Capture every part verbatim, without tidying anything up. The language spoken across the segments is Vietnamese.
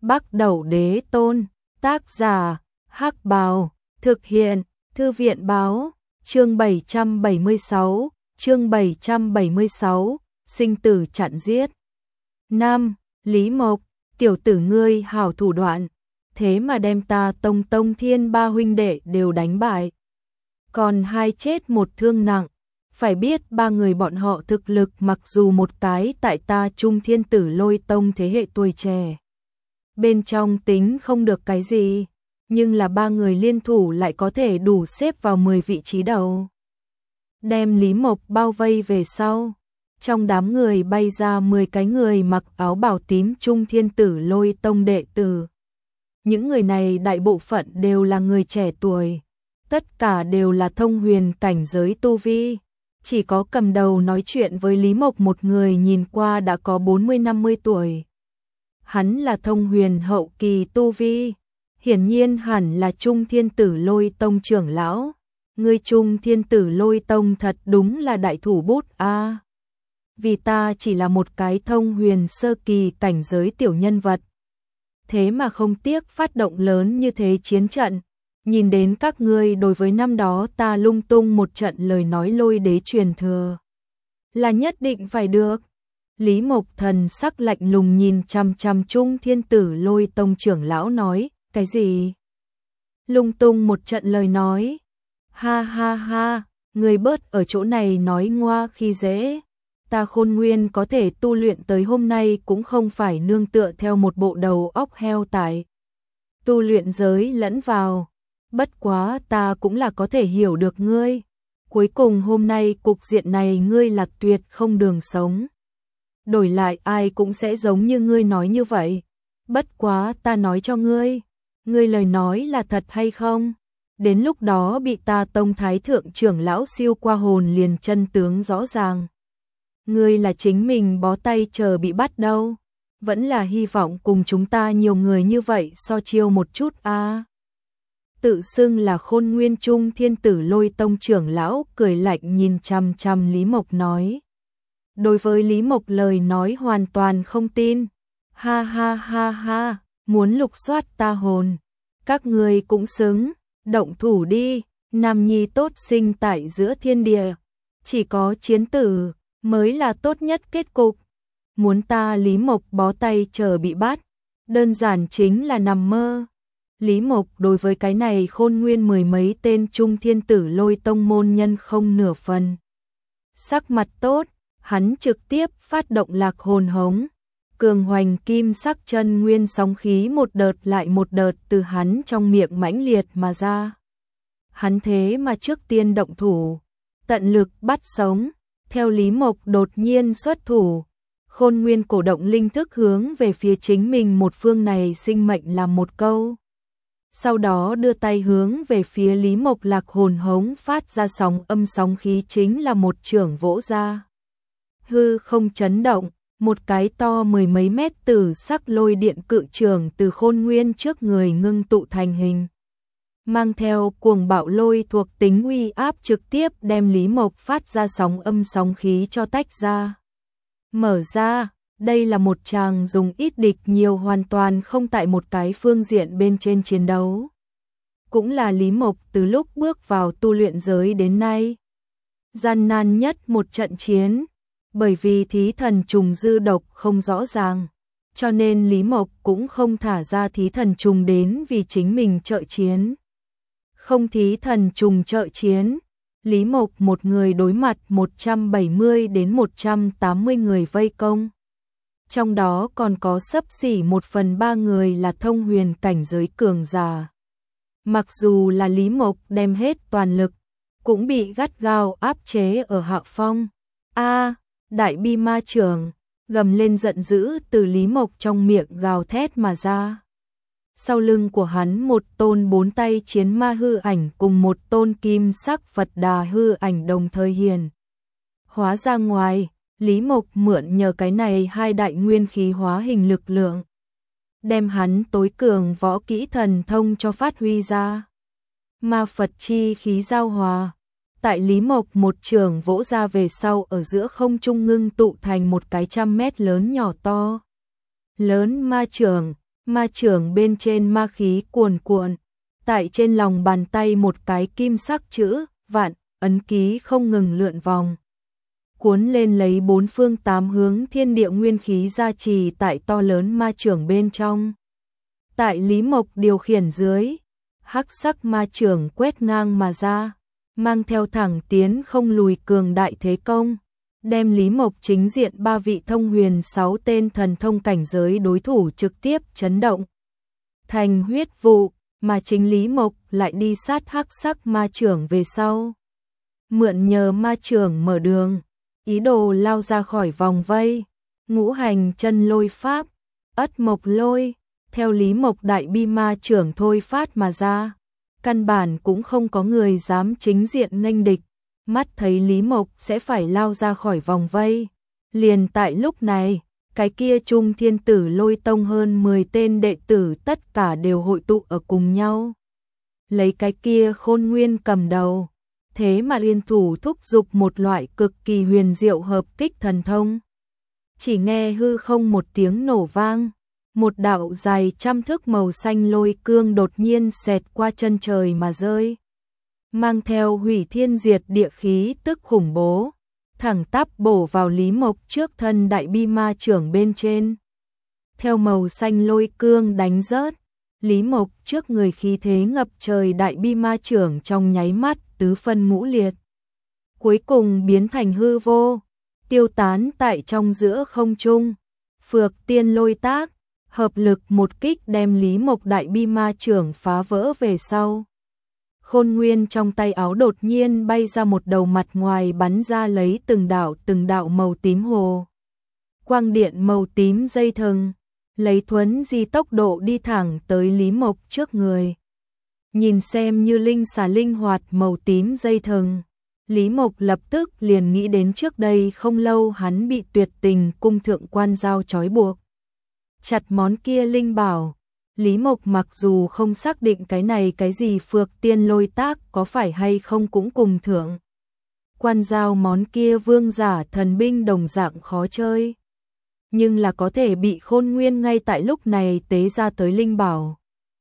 Bắc Đẩu Đế Tôn, tác giả, Hắc Bào, thực hiện, Thư viện báo, chương bảy trăm bảy mươi sáu, chương bảy trăm bảy mươi sáu, sinh tử chặn giết. Nam, Lý Mộc, tiểu tử ngươi hảo thủ đoạn, thế mà đem ta Tông Tông Thiên ba huynh đệ đều đánh bại. Còn hai chết một thương nặng, phải biết ba người bọn họ thực lực mặc dù một cái tại ta Trung Thiên Tử Lôi Tông thế hệ tuổi trẻ. Bên trong tính không được cái gì, nhưng là ba người liên thủ lại có thể đủ xếp vào mười vị trí đầu. Đem Lý Mộc bao vây về sau, trong đám người bay ra mười cái người mặc áo bào tím Trung Thiên Tử Lôi Tông đệ tử. Những người này đại bộ phận đều là người trẻ tuổi, tất cả đều là thông huyền cảnh giới tu vi. Chỉ có cầm đầu nói chuyện với Lý Mộc một người nhìn qua đã có bốn mươi năm mươi tuổi. Hắn là thông huyền hậu kỳ tu vi, hiển nhiên hẳn là Trung Thiên Tử Lôi Tông trưởng lão. Ngươi Trung Thiên Tử Lôi Tông thật đúng là đại thủ bút a. À, vì ta chỉ là một cái thông huyền sơ kỳ cảnh giới tiểu nhân vật, thế mà không tiếc phát động lớn như thế chiến trận. Nhìn đến các ngươi đối với năm đó ta lung tung một trận lời nói lôi đế truyền thừa, là nhất định phải được. Lý Mộc thần sắc lạnh lùng nhìn chằm chằm Trung Thiên Tử Lôi Tông trưởng lão nói, cái gì? Lung tung một trận lời nói? Ha ha ha, người bớt ở chỗ này nói ngoa khi dễ. Ta Khôn Nguyên có thể tu luyện tới hôm nay cũng không phải nương tựa theo một bộ đầu óc heo tại tu luyện giới lẫn vào. Bất quá ta cũng là có thể hiểu được ngươi. Cuối cùng hôm nay cục diện này ngươi là tuyệt không đường sống. Đổi lại ai cũng sẽ giống như ngươi nói như vậy. Bất quá ta nói cho ngươi, ngươi lời nói là thật hay không? Đến lúc đó bị ta Tông Thái Thượng trưởng lão siêu qua hồn liền chân tướng rõ ràng. Ngươi là chính mình bó tay chờ bị bắt đâu. Vẫn là hy vọng cùng chúng ta nhiều người như vậy so chiêu một chút a. À. Tự xưng là Khôn Nguyên Trung Thiên Tử Lôi Tông trưởng lão cười lạnh nhìn chằm chằm Lý Mộc nói. Đối với Lý Mộc lời nói hoàn toàn không tin. Ha ha ha ha, muốn lục soát ta hồn, các ngươi cũng xứng, động thủ đi. Nam nhi tốt sinh tại giữa thiên địa, chỉ có chiến tử mới là tốt nhất kết cục. Muốn ta Lý Mộc bó tay chờ bị bắt, đơn giản chính là nằm mơ. Lý Mộc đối với cái này Khôn Nguyên mười mấy tên Trung Thiên Tử Lôi Tông môn nhân không nửa phần sắc mặt tốt, hắn trực tiếp phát động lạc hồn hống. Cường hoành kim sắc chân nguyên sóng khí một đợt lại một đợt từ hắn trong miệng mãnh liệt mà ra. Hắn thế mà trước tiên động thủ, tận lực bắt sống. Theo Lý Mộc đột nhiên xuất thủ, Khôn Nguyên cổ động linh thức hướng về phía chính mình một phương này sinh mệnh làm một câu. Sau đó đưa tay hướng về phía Lý Mộc lạc hồn hống phát ra sóng âm sóng khí chính là một chưởng vỗ ra. Hư không chấn động, một cái to mười mấy mét tử sắc lôi điện cự trường từ Khôn Nguyên trước người ngưng tụ thành hình. Mang theo cuồng bạo lôi thuộc tính uy áp trực tiếp đem Lý Mộc phát ra sóng âm sóng khí cho tách ra. Mở ra, đây là một tràng dùng ít địch nhiều hoàn toàn không tại một cái phương diện bên trên chiến đấu. Cũng là Lý Mộc từ lúc bước vào tu luyện giới đến nay gian nan nhất một trận chiến. Bởi vì thí thần trùng dư độc không rõ ràng, cho nên Lý Mộc cũng không thả ra thí thần trùng đến vì chính mình trợ chiến. Không thí thần trùng trợ chiến, Lý Mộc một người đối mặt một trăm bảy mươi đến một trăm tám mươi người vây công. Trong đó còn có xấp xỉ một phần ba người là thông huyền cảnh giới cường giả. Mặc dù là Lý Mộc đem hết toàn lực, cũng bị gắt gao áp chế ở hạ phong. A, đại bi ma trưởng, gầm lên giận dữ từ Lý Mộc trong miệng gào thét mà ra. Sau lưng của hắn một tôn bốn tay chiến ma hư ảnh cùng một tôn kim sắc Phật Đà hư ảnh đồng thời hiền hóa ra ngoài. Lý Mộc mượn nhờ cái này hai đại nguyên khí hóa hình lực lượng, đem hắn tối cường võ kỹ thần thông cho phát huy ra. Ma Phật chi khí giao hòa, tại Lý Mộc một trường vỗ ra về sau ở giữa không trung ngưng tụ thành một cái trăm mét lớn nhỏ to. Lớn ma trường, Ma chưởng bên trên ma khí cuồn cuộn, tại trên lòng bàn tay một cái kim sắc chữ vạn ấn ký không ngừng lượn vòng, cuốn lên lấy bốn phương tám hướng thiên địa nguyên khí gia trì tại to lớn ma chưởng bên trong. Tại Lý Mộc điều khiển dưới, hắc sắc ma chưởng quét ngang mà ra, mang theo thẳng tiến không lùi cường đại thế công, đem Lý Mộc chính diện ba vị thông huyền sáu tên thần thông cảnh giới đối thủ trực tiếp chấn động thành huyết vụ, mà chính Lý Mộc lại đi sát hắc sắc ma chưởng về sau, mượn nhờ ma chưởng mở đường, ý đồ lao ra khỏi vòng vây. Ngũ hành chân lôi pháp, ất mộc lôi, theo Lý Mộc đại bi ma chưởng thôi phát mà ra, căn bản cũng không có người dám chính diện nghênh địch. Mắt thấy Lý Mộc sẽ phải lao ra khỏi vòng vây, liền tại lúc này, cái kia Trung Thiên Tử Lôi Tông hơn mười tên đệ tử tất cả đều hội tụ ở cùng nhau, lấy cái kia Khôn Nguyên cầm đầu, thế mà liên thủ thúc giục một loại cực kỳ huyền diệu hợp kích thần thông. Chỉ nghe hư không một tiếng nổ vang, một đạo dài trăm thước màu xanh lôi cương đột nhiên xẹt qua chân trời mà rơi, mang theo hủy thiên diệt địa khí tức khủng bố, thẳng tắp bổ vào Lý Mộc trước thân đại bi ma chưởng bên trên. Theo màu xanh lôi cương đánh rớt, Lý Mộc trước người khí thế ngập trời đại bi ma chưởng trong nháy mắt tứ phân ngũ liệt, cuối cùng biến thành hư vô, tiêu tán tại trong giữa không trung. Phược tiên lôi tác, hợp lực một kích đem Lý Mộc đại bi ma chưởng phá vỡ về sau. Khôn Nguyên trong tay áo đột nhiên bay ra một đầu mặt ngoài bắn ra lấy từng đạo từng đạo màu tím hồ quang điện màu tím dây thừng, lấy thuấn di tốc độ đi thẳng tới Lý Mộc trước người. Nhìn xem như linh xà linh hoạt màu tím dây thừng, Lý Mộc lập tức liền nghĩ đến trước đây không lâu hắn bị Tuyệt Tình cung thượng quan giao trói buộc chặt món kia linh bảo. Lý Mộc mặc dù không xác định cái này cái gì phược tiên lôi tác có phải hay không cũng cùng thượng quan giao món kia vương giả thần binh đồng dạng khó chơi, nhưng là có thể bị Khôn Nguyên ngay tại lúc này tế ra tới linh bảo.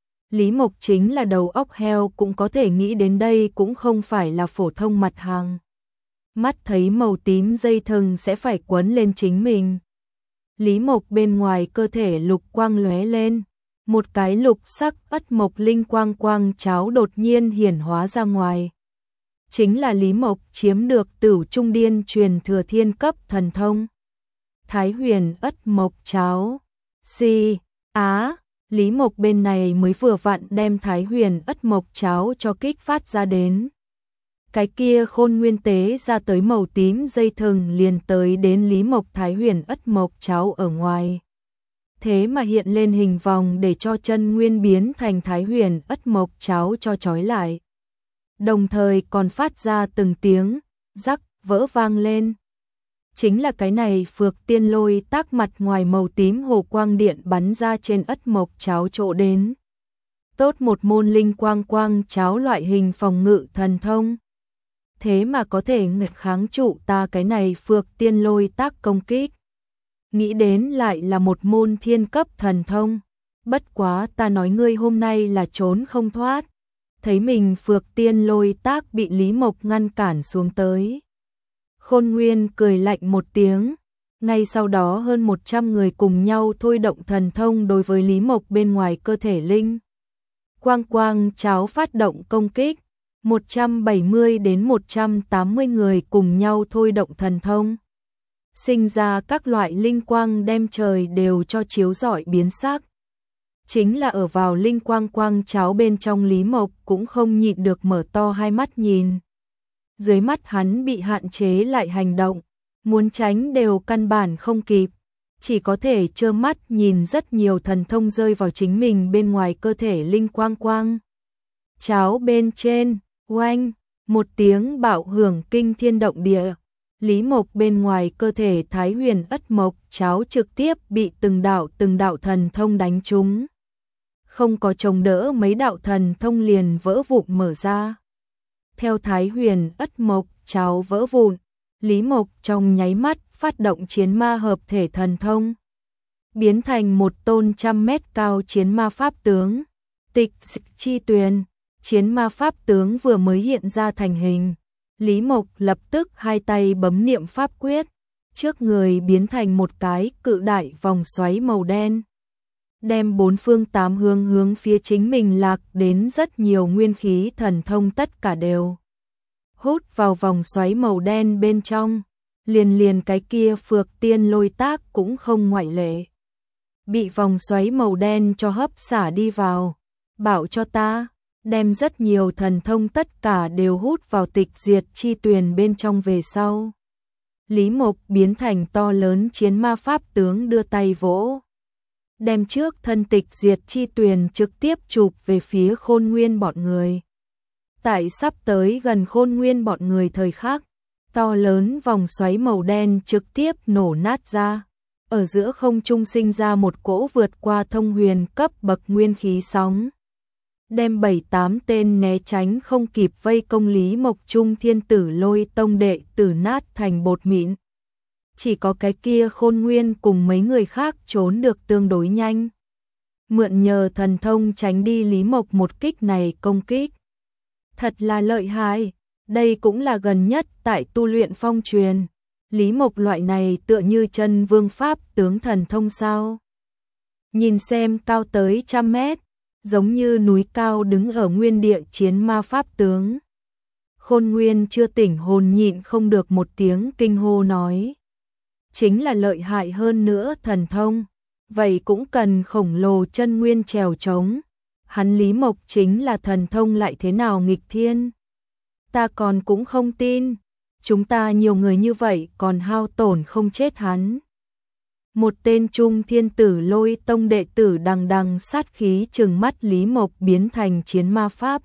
Lý Mộc chính là đầu óc heo cũng có thể nghĩ đến đây cũng không phải là phổ thông mặt hàng. Mắt thấy màu tím dây thừng sẽ phải quấn lên chính mình, Lý Mộc bên ngoài cơ thể lục quang lóe lên, một cái lục sắc ất mộc linh quang quang cháo đột nhiên hiển hóa ra ngoài. Chính là Lý Mộc chiếm được Tửu Trung Điên truyền thừa thiên cấp thần thông Thái Huyền ất mộc cháo. Si, á, Lý Mộc bên này mới vừa vặn đem Thái Huyền ất mộc cháo cho kích phát ra đến. Cái kia Khôn Nguyên tế ra tới màu tím dây thừng liền tới đến Lý Mộc Thái Huyền ất mộc cháo ở ngoài. Thế mà hiện lên hình vòng để cho chân nguyên biến thành Thái Huyền ất mộc cháo cho trói lại. Đồng thời còn phát ra từng tiếng rắc vỡ vang lên. Chính là cái này phược tiên lôi tác mặt ngoài màu tím hồ quang điện bắn ra trên ất mộc cháo chỗ đến. Tốt một môn linh quang quang cháo loại hình phòng ngự thần thông. Thế mà có thể nghịch kháng trụ ta cái này phược tiên lôi tác công kích. Nghĩ đến lại là một môn thiên cấp thần thông. Bất quá ta nói ngươi hôm nay là trốn không thoát. Thấy mình phược tiên lôi tác bị Lý Mộc ngăn cản xuống tới. Khôn Nguyên cười lạnh một tiếng. Ngay sau đó hơn một trăm người cùng nhau thôi động thần thông đối với Lý Mộc bên ngoài cơ thể linh. Quang quang cháo phát động công kích. một trăm bảy mươi đến một trăm tám mươi người cùng nhau thôi động thần thông. Sinh ra các loại linh quang đem trời đều cho chiếu rọi biến sắc. Chính là ở vào linh quang quang cháo bên trong Lý Mộc cũng không nhịn được mở to hai mắt nhìn. Dưới mắt hắn bị hạn chế lại hành động, muốn tránh đều căn bản không kịp, chỉ có thể trơ mắt nhìn rất nhiều thần thông rơi vào chính mình bên ngoài cơ thể linh quang quang. Cháo bên trên, oanh, một tiếng bạo hưởng kinh thiên động địa. Lý Mộc bên ngoài cơ thể Thái Huyền ất mộc cháo trực tiếp bị từng đạo từng đạo thần thông đánh trúng. Không có chống đỡ mấy đạo thần thông liền vỡ vụn mở ra. Theo Thái Huyền ất mộc cháo vỡ vụn, Lý Mộc trong nháy mắt phát động chiến ma hợp thể thần thông. biến thành một tôn trăm mét cao chiến ma pháp tướng. Tịch Diệt Chi Tuyền, chiến ma pháp tướng vừa mới hiện ra thành hình. Lý Mộc lập tức hai tay bấm niệm pháp quyết, trước người biến thành một cái cự đại vòng xoáy màu đen, đem bốn phương tám hướng hướng phía chính mình lạc đến rất nhiều nguyên khí thần thông tất cả đều hút vào vòng xoáy màu đen bên trong, liền liền cái kia Phược Tiên Lôi Tác cũng không ngoại lệ. Bị vòng xoáy màu đen cho hấp xả đi vào, bảo cho ta, đem rất nhiều thần thông tất cả đều hút vào Tịch Diệt Chi Tuyền bên trong về sau. Lý Mộc biến thành to lớn chiến ma pháp tướng đưa tay vỗ, đem trước thân Tịch Diệt Chi Tuyền trực tiếp chụp về phía Khôn Nguyên bọn người. Tại sắp tới gần Khôn Nguyên bọn người thời khắc, to lớn vòng xoáy màu đen trực tiếp nổ nát ra, ở giữa không trung sinh ra một cỗ vượt qua thông huyền cấp bậc nguyên khí sóng, đem bảy tám tên né tránh không kịp vây công Lý Mộc Trung Thiên Tử Lôi Tông đệ tử nát thành bột mịn. Chỉ có cái kia Khôn Nguyên cùng mấy người khác trốn được tương đối nhanh, mượn nhờ thần thông tránh đi Lý Mộc một kích này công kích. Thật là lợi hại, đây cũng là gần nhất tại tu luyện phong truyền. Lý Mộc loại này tựa như chân vương pháp tướng thần thông sao. Nhìn xem cao tới trăm mét, giống như núi cao đứng ở nguyên địa chiến ma pháp tướng. Khôn Nguyên chưa tỉnh hồn nhịn không được một tiếng kinh hô nói. Chính là lợi hại hơn nữa thần thông, vậy cũng cần khổng lồ chân nguyên trèo trống. Hắn Lý Mộc chính là thần thông lại thế nào nghịch thiên. Ta còn cũng không tin, chúng ta nhiều người như vậy còn hao tổn không chết hắn. Một tên Trung Thiên Tử Lôi Tông đệ tử đằng đằng sát khí trừng mắt Lý Mộc biến thành chiến ma pháp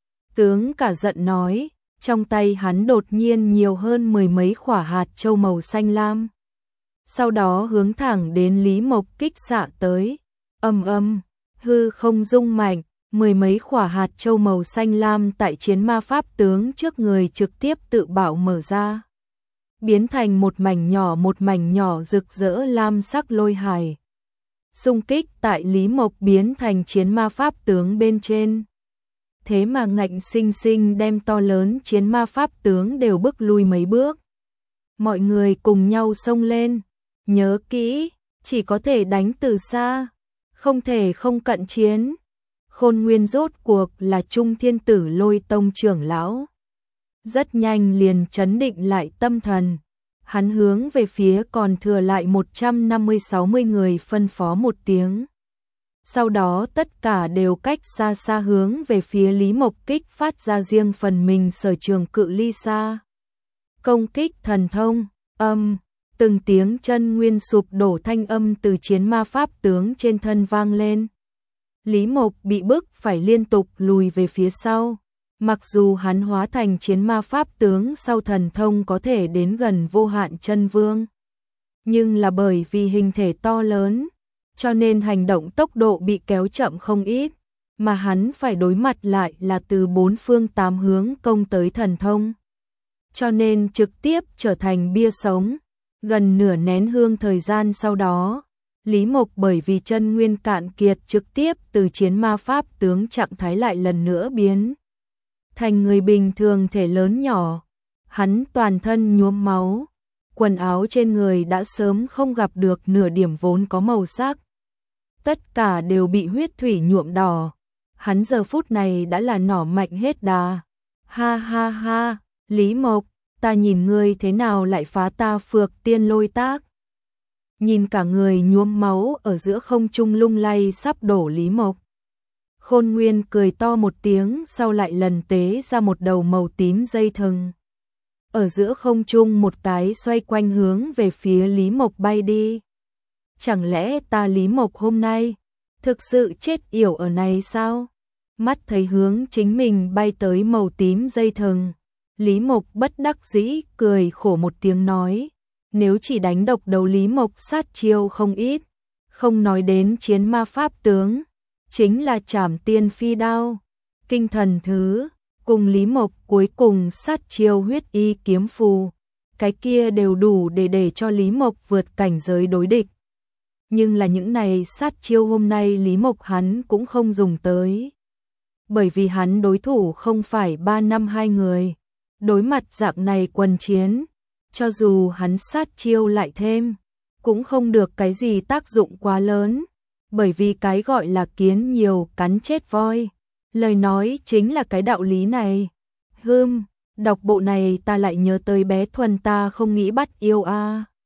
tướng cả giận nói, trong tay hắn đột nhiên nhiều hơn mười mấy quả hạt châu màu xanh lam. Sau đó hướng thẳng đến Lý Mộc kích xạ tới, ầm ầm, hư không rung mạnh, mười mấy quả hạt châu màu xanh lam tại chiến ma pháp tướng trước người trực tiếp tự bạo mở ra, biến thành một mảnh nhỏ một mảnh nhỏ rực rỡ lam sắc lôi hải. Xung kích tại Lý Mộc biến thành chiến ma pháp tướng bên trên. Thế mà ngạnh sinh sinh đem to lớn chiến ma pháp tướng đều bước lui mấy bước. Mọi người cùng nhau xông lên, nhớ kỹ, chỉ có thể đánh từ xa, không thể không cận chiến. Khôn Nguyên rốt cuộc là Trung Thiên Tử Lôi Tông trưởng lão. Rất nhanh liền trấn định lại tâm thần. Hắn hướng về phía còn thừa lại một trăm năm mươi sáu mươi người phân phó một tiếng. Sau đó tất cả đều cách xa xa hướng về phía Lý Mộc kích phát ra riêng phần mình sở trường cự ly xa. Công kích thần thông, âm, từng tiếng chân nguyên sụp đổ thanh âm từ chiến ma pháp tướng trên thân vang lên. Lý Mộc bị bức phải liên tục lùi về phía sau. Mặc dù hắn hóa thành chiến ma pháp tướng sau thần thông có thể đến gần vô hạn chân vương, nhưng là bởi vì hình thể to lớn, cho nên hành động tốc độ bị kéo chậm không ít, mà hắn phải đối mặt lại là từ bốn phương tám hướng công tới thần thông. Cho nên trực tiếp trở thành bia sống. Gần nửa nén hương thời gian sau đó, Lý Mộc bởi vì chân nguyên cạn kiệt trực tiếp từ chiến ma pháp tướng trạng thái lại lần nữa biến thành người bình thường thể lớn nhỏ. Hắn toàn thân nhuốm máu, quần áo trên người đã sớm không gặp được nửa điểm vốn có màu sắc. Tất cả đều bị huyết thủy nhuộm đỏ. Hắn giờ phút này đã là nỏ mạnh hết đà. Ha ha ha, Lý Mộc, ta nhìn ngươi thế nào lại phá ta Phược Tiên Lôi Tác. Nhìn cả người nhuốm máu ở giữa không trung lung lay sắp đổ Lý Mộc. Khôn Nguyên cười to một tiếng, sau lại lần tế ra một đầu màu tím dây thừng. Ở giữa không trung một cái xoay quanh hướng về phía Lý Mộc bay đi. Chẳng lẽ ta Lý Mộc hôm nay thực sự chết yểu ở này sao? Mắt thấy hướng chính mình bay tới màu tím dây thừng, Lý Mộc bất đắc dĩ cười khổ một tiếng nói, nếu chỉ đánh độc đầu Lý Mộc sát chiêu không ít, không nói đến chiến ma pháp tướng, chính là Trảm Tiên Phi Đao, Kinh Thần Thứ, cùng Lý Mộc cuối cùng sát chiêu Huyết Y Kiếm Phù, cái kia đều đủ để để cho Lý Mộc vượt cảnh giới đối địch. nhưng là những này sát chiêu hôm nay Lý Mộc hắn cũng không dùng tới. Bởi vì hắn đối thủ không phải ba năm hai người, đối mặt dạng này quần chiến, cho dù hắn sát chiêu lại thêm, cũng không được cái gì tác dụng quá lớn, bởi vì cái gọi là kiến nhiều cắn chết voi, lời nói chính là cái đạo lý này. Hừm, đọc bộ này ta lại nhớ tới bé Thuần ta không nghĩ bắt yêu a.